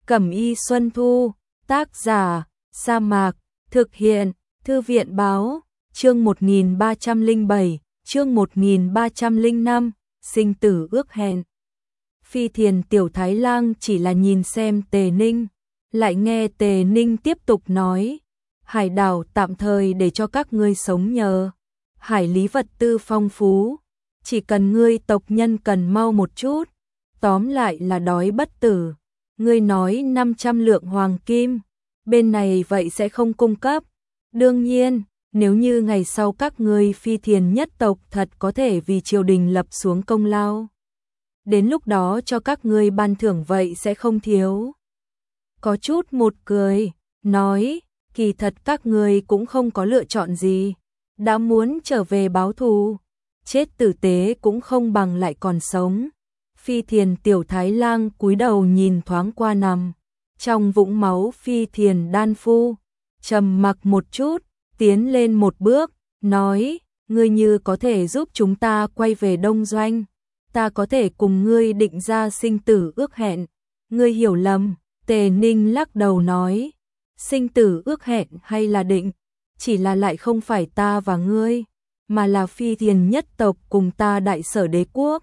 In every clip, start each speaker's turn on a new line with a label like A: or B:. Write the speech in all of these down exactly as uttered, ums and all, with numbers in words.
A: Cẩm y Xuân Thu, tác giả, Sa Mạc, thực hiện, Thư viện báo, chương một nghìn ba trăm lẻ bảy, chương một nghìn ba trăm lẻ năm, sinh tử ước hẹn. Phi Thiền Tiểu Thái Lang chỉ là nhìn xem Tề Ninh, lại nghe Tề Ninh tiếp tục nói, hải đảo tạm thời để cho các ngươi sống nhờ, hải lý vật tư phong phú, chỉ cần ngươi tộc nhân cần mau một chút, tóm lại là đói bất tử. Ngươi nói năm trăm lượng hoàng kim, bên này vậy sẽ không cung cấp. Đương nhiên, nếu như ngày sau các ngươi Phi Thiền nhất tộc thật có thể vì triều đình lập xuống công lao, đến lúc đó cho các ngươi ban thưởng vậy sẽ không thiếu. Có chút một cười, nói, kỳ thật các ngươi cũng không có lựa chọn gì, đã muốn trở về báo thù, chết tử tế cũng không bằng lại còn sống. Phi Thiền Tiểu Thái Lang cúi đầu nhìn thoáng qua nằm trong vũng máu Phi Thiền đan phu, trầm mặc một chút, tiến lên một bước, nói, ngươi như có thể giúp chúng ta quay về Đông Doanh, ta có thể cùng ngươi định ra sinh tử ước hẹn. Ngươi hiểu lầm. Tề Ninh lắc đầu nói, sinh tử ước hẹn hay là định, chỉ là lại không phải ta và ngươi, mà là Phi Thiền nhất tộc cùng ta Đại Sở Đế quốc.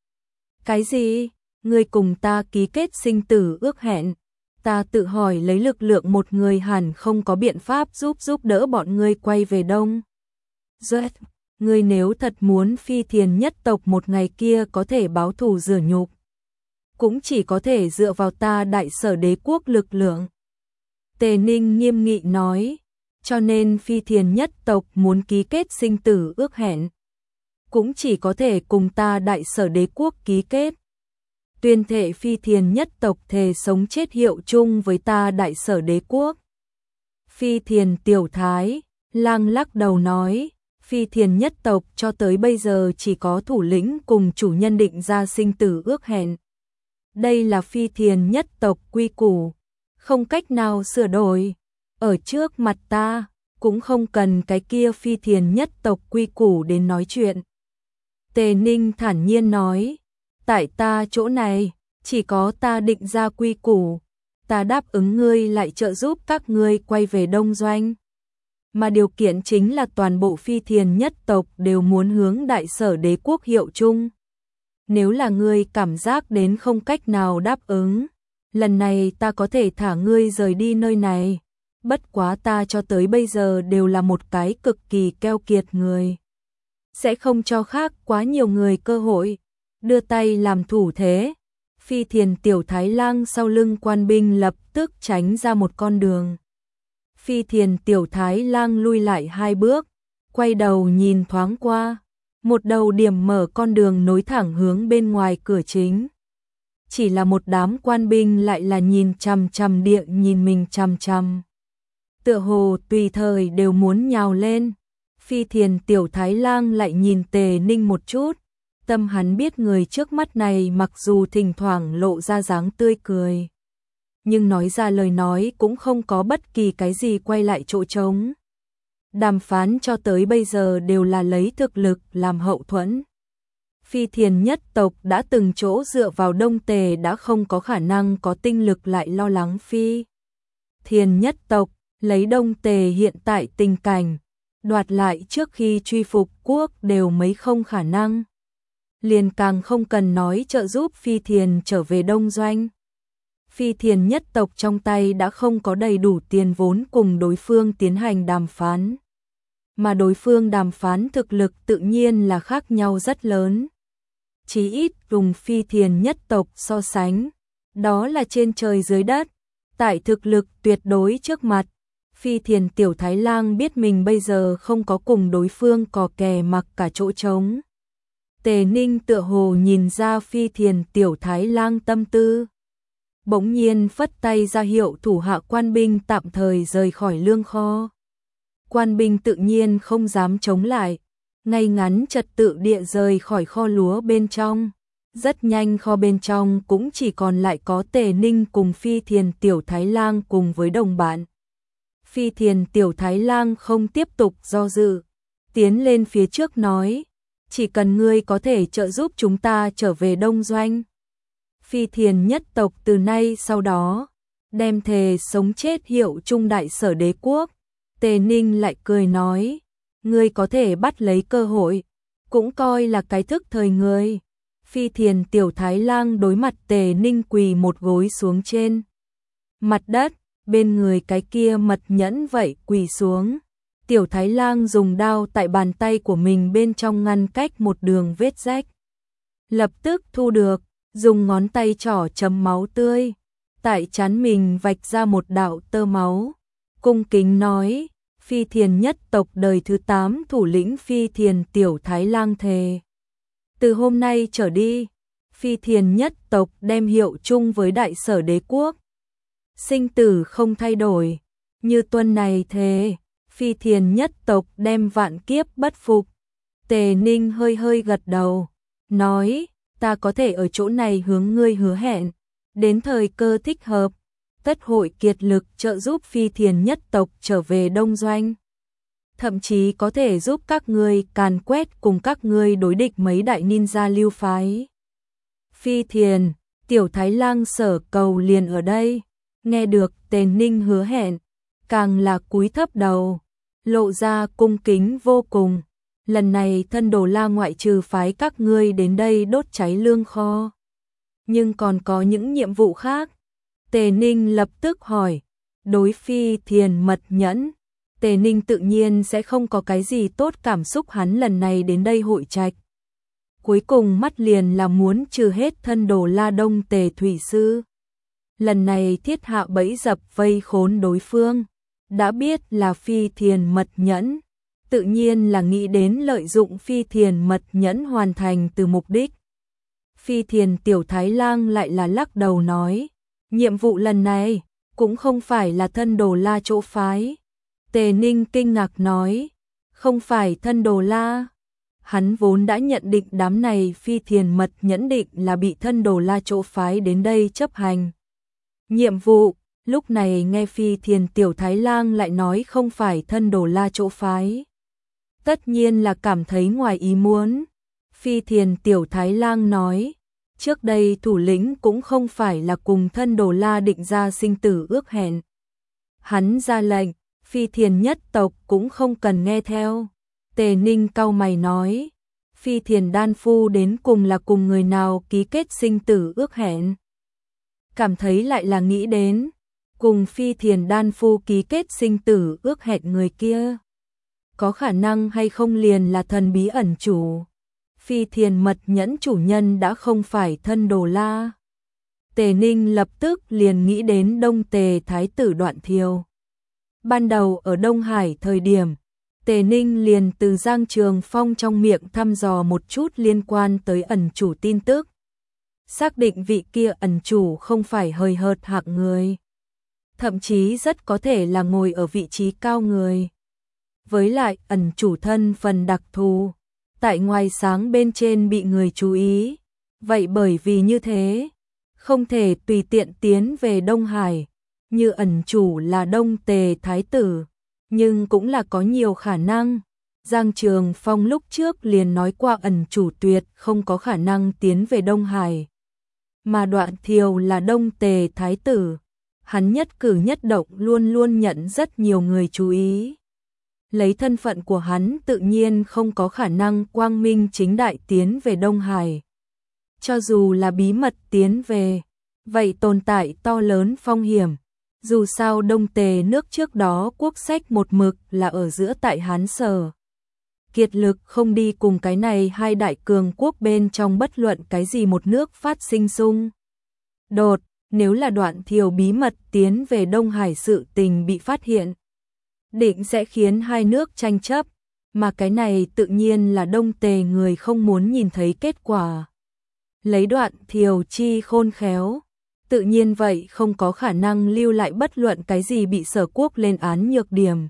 A: Cái gì? Ngươi cùng ta ký kết sinh tử ước hẹn? Ta tự hỏi lấy lực lượng một người hẳn không có biện pháp giúp giúp đỡ bọn ngươi quay về Đông. Duet, ngươi nếu thật muốn Phi Thiền nhất tộc một ngày kia có thể báo thù rửa nhục, cũng chỉ có thể dựa vào ta Đại Sở Đế quốc lực lượng. Tề Ninh nghiêm nghị nói, cho nên Phi Thiền nhất tộc muốn ký kết sinh tử ước hẹn, cũng chỉ có thể cùng ta Đại Sở Đế quốc ký kết. Tuyên thệ Phi Thiền nhất tộc thề sống chết hiệu chung với ta Đại Sở Đế quốc. Phi Thiền Tiểu Thái Lang lắc đầu nói, Phi Thiền nhất tộc cho tới bây giờ chỉ có thủ lĩnh cùng chủ nhân định ra sinh tử ước hẹn. Đây là Phi Thiền nhất tộc quy củ, không cách nào sửa đổi. Ở trước mặt ta, cũng không cần cái kia Phi Thiền nhất tộc quy củ đến nói chuyện. Tề Ninh thản nhiên nói, tại ta chỗ này, chỉ có ta định ra quy củ, ta đáp ứng ngươi lại trợ giúp các ngươi quay về Đông Doanh. Mà điều kiện chính là toàn bộ Phi Thiền nhất tộc đều muốn hướng Đại Sở Đế quốc hiệu chung. Nếu là ngươi cảm giác đến không cách nào đáp ứng, lần này ta có thể thả ngươi rời đi nơi này. Bất quá ta cho tới bây giờ đều là một cái cực kỳ keo kiệt người, sẽ không cho khác quá nhiều người cơ hội. Đưa tay làm thủ thế, Phi Thiền Tiểu Thái Lang sau lưng quan binh lập tức tránh ra một con đường. Phi Thiền Tiểu Thái Lang lui lại hai bước, quay đầu nhìn thoáng qua, một đầu điểm mở con đường nối thẳng hướng bên ngoài cửa chính. Chỉ là một đám quan binh lại là nhìn chằm chằm địa nhìn mình chằm chằm, tựa hồ tùy thời đều muốn nhào lên. Phi Thiền Tiểu Thái Lang lại nhìn Tề Ninh một chút, tâm hắn biết người trước mắt này mặc dù thỉnh thoảng lộ ra dáng tươi cười, nhưng nói ra lời nói cũng không có bất kỳ cái gì quay lại chỗ trống. Đàm phán cho tới bây giờ đều là lấy thực lực làm hậu thuẫn. Phi Thiền nhất tộc đã từng chỗ dựa vào Đông Tề đã không có khả năng có tinh lực lại lo lắng Phi Thiền nhất tộc, lấy Đông Tề hiện tại tình cảnh, đoạt lại trước khi truy phục quốc đều mấy không khả năng. Liền càng không cần nói trợ giúp Phi Thiền trở về Đông Doanh. Phi Thiền nhất tộc trong tay đã không có đầy đủ tiền vốn cùng đối phương tiến hành đàm phán. Mà đối phương đàm phán thực lực tự nhiên là khác nhau rất lớn. Chí ít cùng Phi Thiền nhất tộc so sánh, đó là trên trời dưới đất. Tại thực lực tuyệt đối trước mặt, Phi Thiền Tiểu Thái Lang biết mình bây giờ không có cùng đối phương cò kè mặc cả chỗ trống. Tề Ninh tựa hồ nhìn ra Phi Thiền Tiểu Thái Lang tâm tư, bỗng nhiên phất tay ra hiệu thủ hạ quan binh tạm thời rời khỏi lương kho. Quan binh tự nhiên không dám chống lại, ngay ngắn trật tự địa rời khỏi kho lúa bên trong. Rất nhanh kho bên trong cũng chỉ còn lại có Tề Ninh cùng Phi Thiền Tiểu Thái Lang cùng với đồng bạn. Phi Thiền Tiểu Thái Lang không tiếp tục do dự, tiến lên phía trước nói, chỉ cần ngươi có thể trợ giúp chúng ta trở về Đông Doanh, Phi Thiền nhất tộc từ nay sau đó đem thề sống chết hiệu chung đại sở đế quốc. Tề Ninh lại cười nói, ngươi có thể bắt lấy cơ hội, cũng coi là cái thức thời người. Phi Thiền tiểu thái lang đối mặt Tề Ninh quỳ một gối xuống trên mặt đất, bên người cái kia mật nhẫn vậy quỳ xuống. Tiểu thái lang dùng đao tại bàn tay của mình bên trong ngăn cách một đường vết rách. Lập tức thu được, dùng ngón tay trỏ chấm máu tươi, tại trán mình vạch ra một đạo tơ máu. Cung kính nói, Phi Thiền nhất tộc đời thứ tám thủ lĩnh Phi Thiền tiểu thái lang thề. Từ hôm nay trở đi, Phi Thiền nhất tộc đem hiệu chung với đại sở đế quốc. Sinh tử không thay đổi, như tuần này thề, Phi Thiền nhất tộc đem vạn kiếp bất phục. Tề Ninh hơi hơi gật đầu, nói, ta có thể ở chỗ này hướng ngươi hứa hẹn, đến thời cơ thích hợp, tất hội kiệt lực trợ giúp Phi Thiền nhất tộc trở về Đông Doanh. Thậm chí có thể giúp các ngươi càn quét cùng các ngươi đối địch mấy đại ninja lưu phái. Phi Thiền, tiểu thái lang sở cầu liền ở đây. Nghe được Tề Ninh hứa hẹn, càng là cúi thấp đầu, lộ ra cung kính vô cùng. Lần này thân đồ la ngoại trừ phái các ngươi đến đây đốt cháy lương kho, nhưng còn có những nhiệm vụ khác. Tề Ninh lập tức hỏi, đối Phi Thiền mật nhẫn, Tề Ninh tự nhiên sẽ không có cái gì tốt cảm xúc, hắn lần này đến đây hội trạch. Cuối cùng mắt liền là muốn trừ hết thân đồ la đông Tề Thủy Sư. Lần này thiết hạ bẫy dập vây khốn đối phương, đã biết là Phi Thiền mật nhẫn, tự nhiên là nghĩ đến lợi dụng Phi Thiền mật nhẫn hoàn thành từ mục đích. Phi Thiền tiểu thái lang lại là lắc đầu nói, nhiệm vụ lần này cũng không phải là thân đồ la chỗ phái. Tề Ninh kinh ngạc nói, không phải thân đồ la. Hắn vốn đã nhận định đám này Phi Thiền mật nhẫn định là bị thân đồ la chỗ phái đến đây chấp hành nhiệm vụ, lúc này nghe Phi Thiền tiểu thái lang lại nói không phải thân đồ la chỗ phái. Tất nhiên là cảm thấy ngoài ý muốn. Phi Thiền tiểu thái lang nói, trước đây thủ lĩnh cũng không phải là cùng thân đồ la định ra sinh tử ước hẹn. Hắn ra lệnh, Phi Thiền nhất tộc cũng không cần nghe theo. Tề Ninh cau mày nói, Phi Thiền đan phu đến cùng là cùng người nào ký kết sinh tử ước hẹn? Cảm thấy lại là nghĩ đến, cùng Phi Thiền đan phu ký kết sinh tử ước hẹn người kia. Có khả năng hay không liền là thần bí ẩn chủ. Phi Thiền mật nhẫn chủ nhân đã không phải thân đồ la. Tề Ninh lập tức liền nghĩ đến Đông Tề Thái tử Đoạn Thiều. Ban đầu ở Đông Hải thời điểm, Tề Ninh liền từ Giang Trường Phong trong miệng thăm dò một chút liên quan tới ẩn chủ tin tức. Xác định vị kia ẩn chủ không phải hời hợt hạng người, thậm chí rất có thể là ngồi ở vị trí cao người. Với lại ẩn chủ thân phần đặc thù, tại ngoài sáng bên trên bị người chú ý, vậy bởi vì như thế, không thể tùy tiện tiến về Đông Hải. Như ẩn chủ là Đông Tề Thái tử, nhưng cũng là có nhiều khả năng. Giang Trường Phong lúc trước liền nói qua ẩn chủ tuyệt không có khả năng tiến về Đông Hải. Mà Đoạn Thiều là Đông Tề Thái tử, hắn nhất cử nhất động luôn luôn nhận rất nhiều người chú ý. Lấy thân phận của hắn tự nhiên không có khả năng quang minh chính đại tiến về Đông Hải. Cho dù là bí mật tiến về, vậy tồn tại to lớn phong hiểm. Dù sao Đông Tề nước trước đó quốc sách một mực là ở giữa tại Hán Sở. Kiệt lực không đi cùng cái này hai đại cường quốc bên trong bất luận cái gì một nước phát sinh xung đột. Nếu là Đoạn Thiều bí mật tiến về Đông Hải sự tình bị phát hiện, định sẽ khiến hai nước tranh chấp, mà cái này tự nhiên là Đông Tề người không muốn nhìn thấy kết quả. Lấy Đoạn Thiều chi khôn khéo, tự nhiên vậy không có khả năng lưu lại bất luận cái gì bị Sở quốc lên án nhược điểm.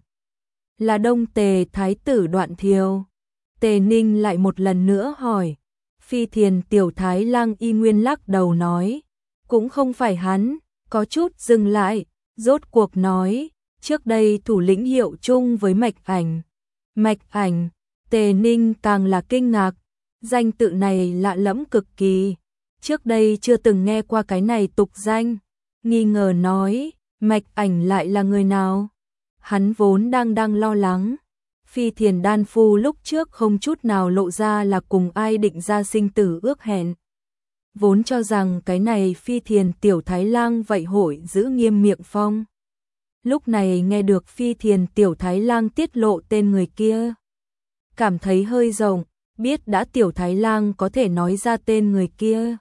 A: Là Đông Tề Thái tử Đoạn Thiều. Tề Ninh lại một lần nữa hỏi. Phi Thiền tiểu thái lang y nguyên lắc đầu nói, cũng không phải hắn. Có chút dừng lại, rốt cuộc nói, trước đây thủ lĩnh hiệu chung với Mạch Ảnh. Mạch Ảnh, Tề Ninh càng là kinh ngạc, danh tự này lạ lẫm cực kỳ. Trước đây chưa từng nghe qua cái này tục danh, nghi ngờ nói, Mạch Ảnh lại là người nào? Hắn vốn đang đang lo lắng. Phi Thiền đan phu lúc trước không chút nào lộ ra là cùng ai định ra sinh tử ước hẹn. Vốn cho rằng cái này Phi Thiền tiểu thái lang vậy hội giữ nghiêm miệng phong. Lúc này nghe được Phi Thiền tiểu thái lang tiết lộ tên người kia. Cảm thấy hơi rộng, biết đã tiểu thái lang có thể nói ra tên người kia.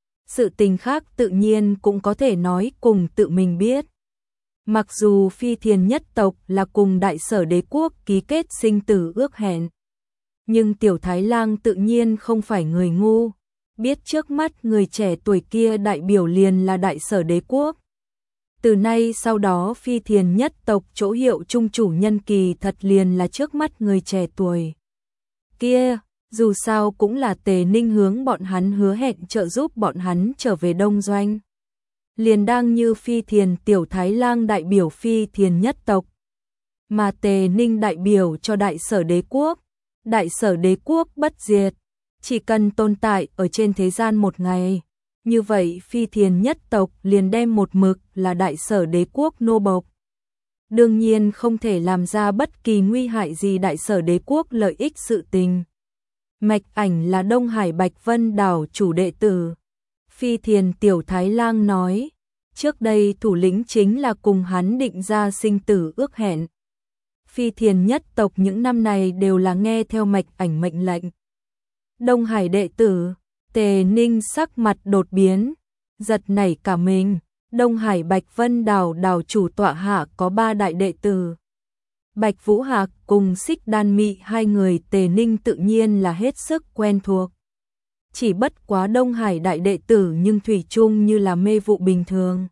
A: Sự tình khác tự nhiên cũng có thể nói cùng tự mình biết. Mặc dù Phi Thiền nhất tộc là cùng Đại Sở Đế quốc ký kết sinh tử ước hẹn, nhưng tiểu thái lang tự nhiên không phải người ngu, biết trước mắt người trẻ tuổi kia đại biểu liền là Đại Sở Đế quốc. Từ nay sau đó Phi Thiền nhất tộc chỗ hiệu trung chủ nhân kỳ thật liền là trước mắt người trẻ tuổi kia, dù sao cũng là Tề Ninh hướng bọn hắn hứa hẹn trợ giúp bọn hắn trở về Đông Doanh. Liền đang như Phi Thiền tiểu thái lang đại biểu Phi Thiền nhất tộc, mà Tề Ninh đại biểu cho Đại Sở Đế quốc. Đại Sở Đế quốc bất diệt, chỉ cần tồn tại ở trên thế gian một ngày, như vậy Phi Thiền nhất tộc liền đem một mực là Đại Sở Đế quốc nô bộc. Đương nhiên không thể làm ra bất kỳ nguy hại gì Đại Sở Đế quốc lợi ích sự tình. Mạch Ảnh là Đông Hải Bạch Vân đảo chủ đệ tử. Phi Thiền tiểu thái lang nói, trước đây thủ lĩnh chính là cùng hắn định ra sinh tử ước hẹn. Phi Thiền nhất tộc những năm này đều là nghe theo Mạch Ảnh mệnh lệnh. Đông Hải đệ tử, Tề Ninh sắc mặt đột biến, giật nảy cả mình. Đông Hải Bạch Vân đảo đảo chủ tọa hạ có ba đại đệ tử. Bạch Vũ Hạc cùng Xích Đan Mị hai người Tề Ninh tự nhiên là hết sức quen thuộc. Chỉ bất quá Đông Hải đại đệ tử nhưng thủy chung như là mê vụ bình thường.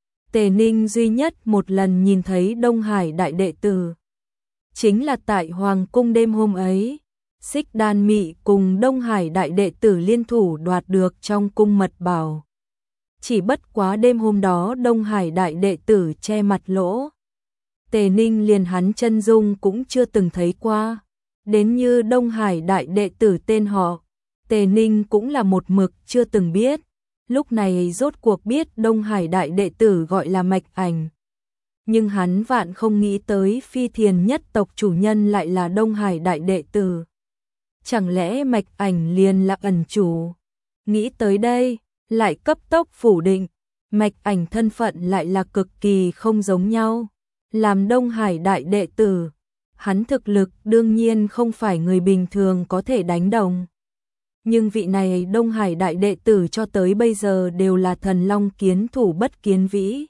A: Tề Ninh duy nhất một lần nhìn thấy Đông Hải đại đệ tử, chính là tại Hoàng cung đêm hôm ấy. Xích Đan Mị cùng Đông Hải đại đệ tử liên thủ đoạt được trong cung mật bảo. Chỉ bất quá đêm hôm đó Đông Hải đại đệ tử che mặt lỗ. Tề Ninh liền hắn chân dung cũng chưa từng thấy qua. Đến như Đông Hải đại đệ tử tên họ, Tề Ninh cũng là một mực chưa từng biết. Lúc này rốt cuộc biết Đông Hải đại đệ tử gọi là Mạch Ảnh. Nhưng hắn vạn không nghĩ tới Phi Thiền nhất tộc chủ nhân lại là Đông Hải đại đệ tử. Chẳng lẽ Mạch Ảnh liền là ẩn chủ? Nghĩ tới đây, lại cấp tốc phủ định, Mạch Ảnh thân phận lại là cực kỳ không giống nhau. Làm Đông Hải đại đệ tử, hắn thực lực đương nhiên không phải người bình thường có thể đánh đồng. Nhưng vị này Đông Hải đại đệ tử cho tới bây giờ đều là thần long kiến thủ bất kiến vĩ.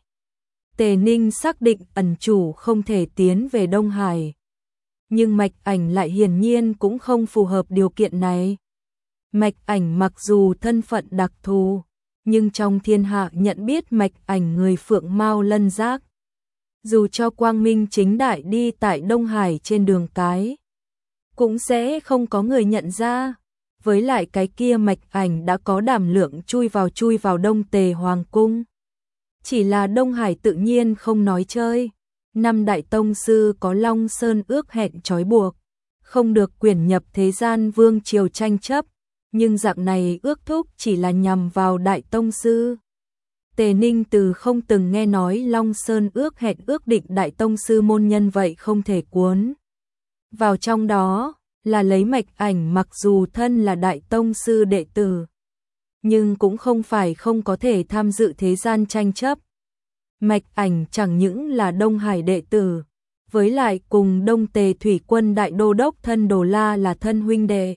A: Tề Ninh xác định ẩn chủ không thể tiến về Đông Hải. Nhưng Mạch Ảnh lại hiển nhiên cũng không phù hợp điều kiện này. Mạch Ảnh mặc dù thân phận đặc thù, nhưng trong thiên hạ nhận biết Mạch Ảnh người Phượng Mao Lân Giác. Dù cho quang minh chính đại đi tại Đông Hải trên đường cái, cũng sẽ không có người nhận ra. Với lại cái kia Mạch Ảnh đã có đảm lượng chui vào chui vào Đông Tề Hoàng cung. Chỉ là Đông Hải tự nhiên không nói chơi. Năm đại tông sư có Long Sơn ước hẹn trói buộc, không được quyển nhập thế gian vương triều tranh chấp, nhưng dạng này ước thúc chỉ là nhằm vào đại tông sư. Tề Ninh từ không từng nghe nói Long Sơn ước hẹn ước định đại tông sư môn nhân vậy không thể cuốn vào trong đó, là lấy Mạch Ảnh mặc dù thân là đại tông sư đệ tử, nhưng cũng không phải không có thể tham dự thế gian tranh chấp. Mạch Ảnh chẳng những là Đông Hải đệ tử, với lại cùng Đông Tề thủy quân đại đô đốc Thân Đồ La là thân huynh đệ.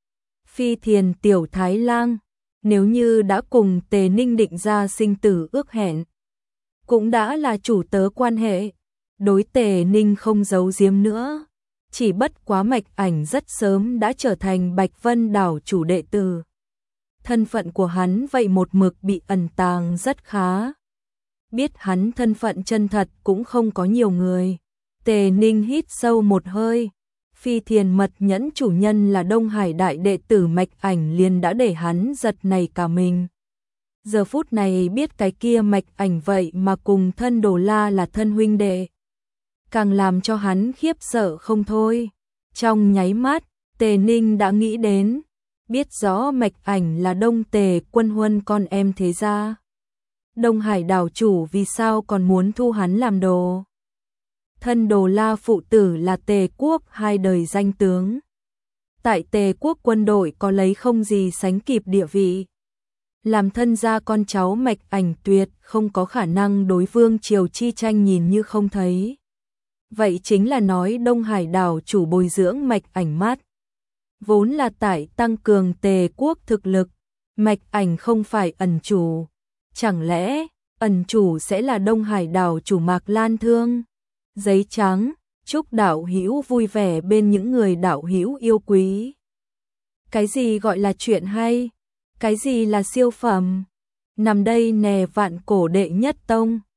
A: Phi Thiền tiểu thái lang, nếu như đã cùng Tề Ninh định ra sinh tử ước hẹn, cũng đã là chủ tớ quan hệ, đối Tề Ninh không giấu giếm nữa. Chỉ bất quá Mạch Ảnh rất sớm đã trở thành Bạch Vân đảo chủ đệ tử. Thân phận của hắn vậy một mực bị ẩn tàng rất khá. Biết hắn thân phận chân thật cũng không có nhiều người. Tề Ninh hít sâu một hơi. Phi Thiền mật nhẫn chủ nhân là Đông Hải đại đệ tử Mạch Ảnh liền đã để hắn giật nảy cả mình. Giờ phút này biết cái kia Mạch Ảnh vậy mà cùng Thân Đồ La là thân huynh đệ, càng làm cho hắn khiếp sợ không thôi. Trong nháy mắt, Tề Ninh đã nghĩ đến, biết rõ Mạch Ảnh là Đông Tề quân huân con em thế gia. Đông Hải đảo chủ vì sao còn muốn thu hắn làm đồ? Thân Đồ La phụ tử là Tề quốc hai đời danh tướng. Tại Tề quốc quân đội có lấy không gì sánh kịp địa vị. Làm thân gia con cháu Mạch Ảnh Tuyệt không có khả năng đối vương triều chi tranh nhìn như không thấy. Vậy chính là nói Đông Hải đảo chủ bồi dưỡng Mạch Ảnh mắt. Vốn là tại tăng cường Tề quốc thực lực, Mạch Ảnh không phải ẩn chủ. Chẳng lẽ ẩn chủ sẽ là Đông Hải đảo chủ Mạc Lan Thương? Giấy trắng, chúc đạo hữu vui vẻ bên những người đạo hữu yêu quý. Cái gì gọi là chuyện hay? Cái gì là siêu phẩm? Nằm đây nè vạn cổ đệ nhất tông.